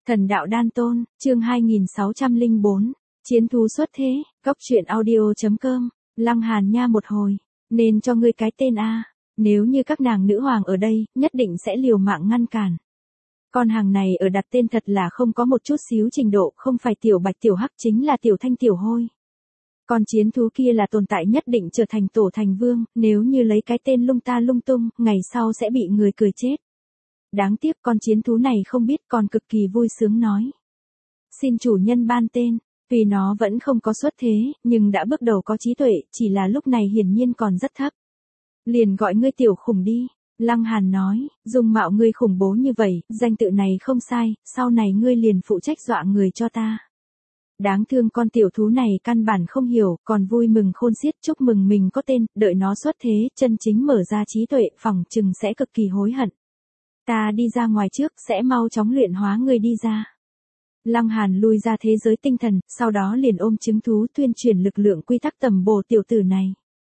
Thần đạo đan tôn, chương 2604, chiến thú xuất thế, góc truyện audio.com, Lăng Hàn nha một hồi, nên cho ngươi cái tên A, nếu như các nàng nữ hoàng ở đây, nhất định sẽ liều mạng ngăn cản. Con hàng này ở đặt tên thật là không có một chút xíu trình độ, không phải tiểu bạch tiểu hắc chính là tiểu thanh tiểu hôi. Con chiến thú kia là tồn tại nhất định trở thành tổ thành vương, nếu như lấy cái tên lung ta lung tung, ngày sau sẽ bị người cười chết. Đáng tiếc con chiến thú này không biết, còn cực kỳ vui sướng nói. Xin chủ nhân ban tên, vì nó vẫn không có xuất thế, nhưng đã bước đầu có trí tuệ, chỉ là lúc này hiển nhiên còn rất thấp. Liền gọi ngươi tiểu khủng đi, Lăng Hàn nói, dung mạo ngươi khủng bố như vậy, danh tự này không sai, sau này ngươi liền phụ trách dọa người cho ta. Đáng thương con tiểu thú này căn bản không hiểu, còn vui mừng khôn xiết chúc mừng mình có tên, đợi nó xuất thế, chân chính mở ra trí tuệ, phỏng chừng sẽ cực kỳ hối hận. Ta đi ra ngoài trước, sẽ mau chóng luyện hóa ngươi đi ra. Lăng Hàn lui ra thế giới tinh thần, sau đó liền ôm chứng thú tuyên truyền lực lượng quy tắc tầm bổ tiểu tử này.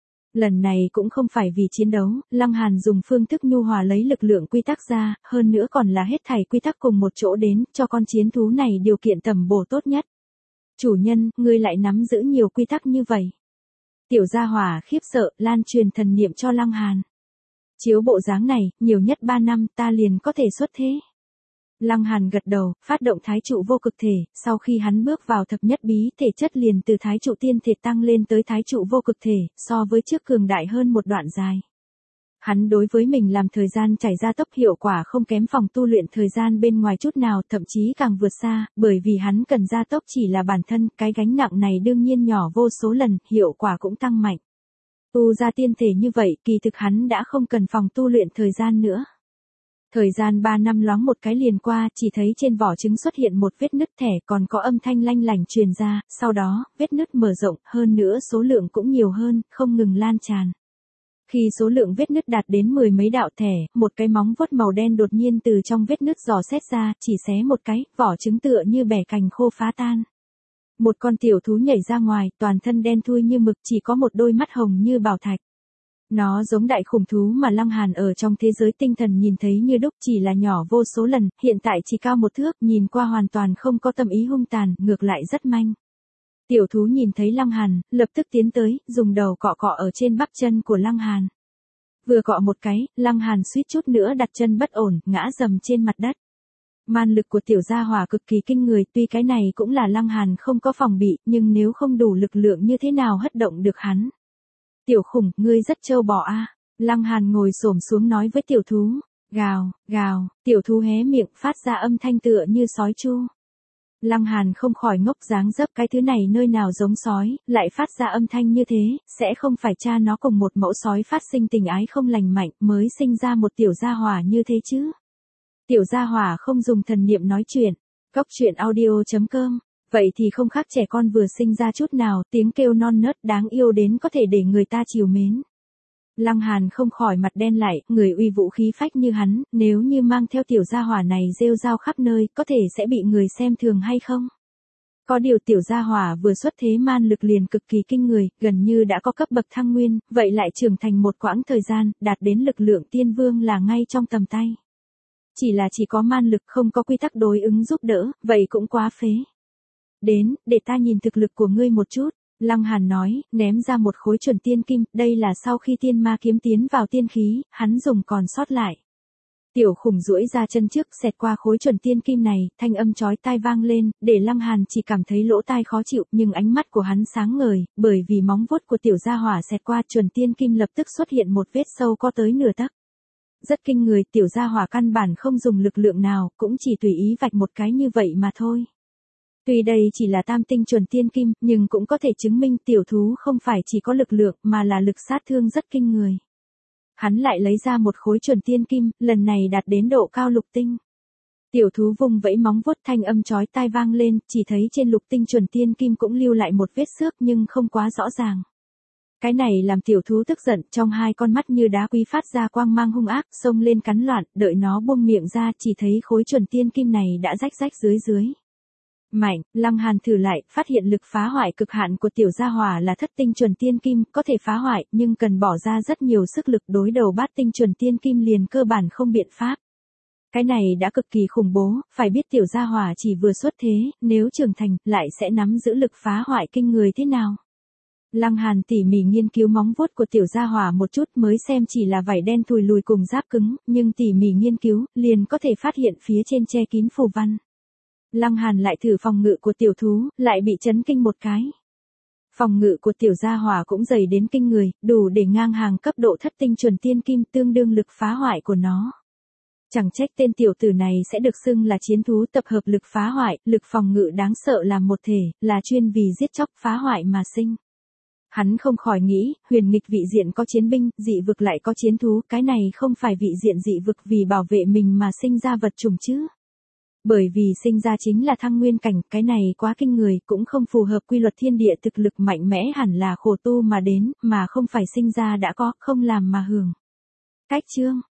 Lần này cũng không phải vì chiến đấu, Lăng Hàn dùng phương thức nhu hòa lấy lực lượng quy tắc ra, hơn nữa còn là hết thảy quy tắc cùng một chỗ đến, cho con chiến thú này điều kiện tầm bổ tốt nhất. Chủ nhân, ngươi lại nắm giữ nhiều quy tắc như vậy. Tiểu gia hỏa khiếp sợ, lan truyền thần niệm cho Lăng Hàn. Chiếu bộ dáng này, nhiều nhất 3 năm ta liền có thể xuất thế. Lăng Hàn gật đầu, phát động thái trụ vô cực thể, sau khi hắn bước vào thập nhất bí thể chất liền từ thái trụ tiên thể tăng lên tới thái trụ vô cực thể, so với trước cường đại hơn một đoạn dài. Hắn đối với mình làm thời gian trải ra tốc hiệu quả không kém phòng tu luyện thời gian bên ngoài chút nào, thậm chí càng vượt xa, bởi vì hắn cần gia tốc chỉ là bản thân, cái gánh nặng này đương nhiên nhỏ vô số lần, hiệu quả cũng tăng mạnh. Tu ra tiên thể như vậy, kỳ thực hắn đã không cần phòng tu luyện thời gian nữa. Thời gian 3 năm loáng một cái liền qua, chỉ thấy trên vỏ trứng xuất hiện một vết nứt thẻ, còn có âm thanh lanh lảnh truyền ra, sau đó, vết nứt mở rộng, hơn nữa số lượng cũng nhiều hơn, không ngừng lan tràn. Khi số lượng vết nứt đạt đến 10 mấy đạo thẻ, một cái móng vuốt màu đen đột nhiên từ trong vết nứt dò xét ra, chỉ xé một cái, vỏ trứng tựa như bẻ cành khô phá tan. Một con tiểu thú nhảy ra ngoài, toàn thân đen thui như mực, chỉ có một đôi mắt hồng như bảo thạch. Nó giống đại khủng thú mà Lăng Hàn ở trong thế giới tinh thần nhìn thấy như đúc, chỉ là nhỏ vô số lần, hiện tại chỉ cao 1 thước, nhìn qua hoàn toàn không có tâm ý hung tàn, ngược lại rất manh. Tiểu thú nhìn thấy Lăng Hàn, lập tức tiến tới, dùng đầu cọ cọ ở trên bắp chân của Lăng Hàn. Vừa cọ một cái, Lăng Hàn suýt chút nữa đặt chân bất ổn, ngã dầm trên mặt đất. Man lực của tiểu gia hỏa cực kỳ kinh người, tuy cái này cũng là Lăng Hàn không có phòng bị, nhưng nếu không đủ lực lượng như thế nào hất động được hắn. Tiểu khủng, ngươi rất trâu bò a. Lăng Hàn ngồi xổm xuống nói với tiểu thú. Gào, gào, tiểu thú hé miệng phát ra âm thanh tựa như sói chu. Lăng Hàn không khỏi ngốc dáng dấp, cái thứ này nơi nào giống sói, lại phát ra âm thanh như thế, sẽ không phải cha nó cùng một mẫu sói phát sinh tình ái không lành mạnh mới sinh ra một tiểu gia hỏa như thế chứ. Tiểu gia hỏa không dùng thần niệm nói chuyện. Góc truyện audio.com. Vậy thì không khác trẻ con vừa sinh ra chút nào, tiếng kêu non nớt đáng yêu đến có thể để người ta chiều mến. Lăng Hàn không khỏi mặt đen lại, người uy vũ khí phách như hắn, nếu như mang theo tiểu gia hỏa này rêu rao khắp nơi, có thể sẽ bị người xem thường hay không? Có điều tiểu gia hỏa vừa xuất thế man lực liền cực kỳ kinh người, gần như đã có cấp bậc thăng nguyên, vậy lại trưởng thành một quãng thời gian, đạt đến lực lượng tiên vương là ngay trong tầm tay. Chỉ có man lực không có quy tắc đối ứng giúp đỡ, vậy cũng quá phế. Đến, để ta nhìn thực lực của ngươi một chút, Lăng Hàn nói, ném ra một khối chuẩn tiên kim, đây là sau khi tiên ma kiếm tiến vào tiên khí, hắn dùng còn sót lại. Tiểu khủng duỗi ra chân trước, xẹt qua khối chuẩn tiên kim này, thanh âm chói tai vang lên, để Lăng Hàn chỉ cảm thấy lỗ tai khó chịu, nhưng ánh mắt của hắn sáng ngời, bởi vì móng vuốt của tiểu gia hỏa xẹt qua chuẩn tiên kim lập tức xuất hiện một vết sâu có tới nửa tấc. Rất kinh người, tiểu gia hỏa căn bản không dùng lực lượng nào, cũng chỉ tùy ý vạch một cái như vậy mà thôi. Tuy đây chỉ là tam tinh chuẩn tiên kim, nhưng cũng có thể chứng minh tiểu thú không phải chỉ có lực lượng mà là lực sát thương rất kinh người. Hắn lại lấy ra một khối chuẩn tiên kim, lần này đạt đến độ cao lục tinh. Tiểu thú vùng vẫy móng vuốt, thanh âm chói tai vang lên, chỉ thấy trên lục tinh chuẩn tiên kim cũng lưu lại một vết xước nhưng không quá rõ ràng. Cái này làm tiểu thú tức giận, trong hai con mắt như đá quý phát ra quang mang hung ác, xông lên cắn loạn, đợi nó buông miệng ra chỉ thấy khối chuẩn tiên kim này đã rách rách dưới. Mạnh, Lăng Hàn thử lại, phát hiện lực phá hoại cực hạn của tiểu gia hỏa là thất tinh chuẩn tiên kim, có thể phá hoại, nhưng cần bỏ ra rất nhiều sức lực, đối đầu bát tinh chuẩn tiên kim liền cơ bản không biện pháp. Cái này đã cực kỳ khủng bố, phải biết tiểu gia hỏa chỉ vừa xuất thế, nếu trưởng thành, lại sẽ nắm giữ lực phá hoại kinh người thế nào. Lăng Hàn tỉ mỉ nghiên cứu móng vuốt của tiểu gia hỏa một chút mới xem chỉ là vảy đen thùi lùi cùng giáp cứng, nhưng tỉ mỉ nghiên cứu, liền có thể phát hiện phía trên che kín phù văn. Lăng Hàn lại thử phòng ngự của tiểu thú, lại bị chấn kinh một cái. Phòng ngự của tiểu gia hỏa cũng dày đến kinh người, đủ để ngang hàng cấp độ thất tinh chuẩn tiên kim tương đương lực phá hoại của nó. Chẳng trách tên tiểu tử này sẽ được xưng là chiến thú tập hợp lực phá hoại, lực phòng ngự đáng sợ làm một thể, là chuyên vì giết chóc phá hoại mà sinh. Hắn không khỏi nghĩ, huyền nghịch vị diện có chiến binh, dị vực lại có chiến thú, cái này không phải vị diện dị vực vì bảo vệ mình mà sinh ra vật chủng chứ. Bởi vì sinh ra chính là thăng nguyên cảnh, cái này quá kinh người, cũng không phù hợp quy luật thiên địa, thực lực mạnh mẽ hẳn là khổ tu mà đến, mà không phải sinh ra đã có, không làm mà hưởng. Cách chương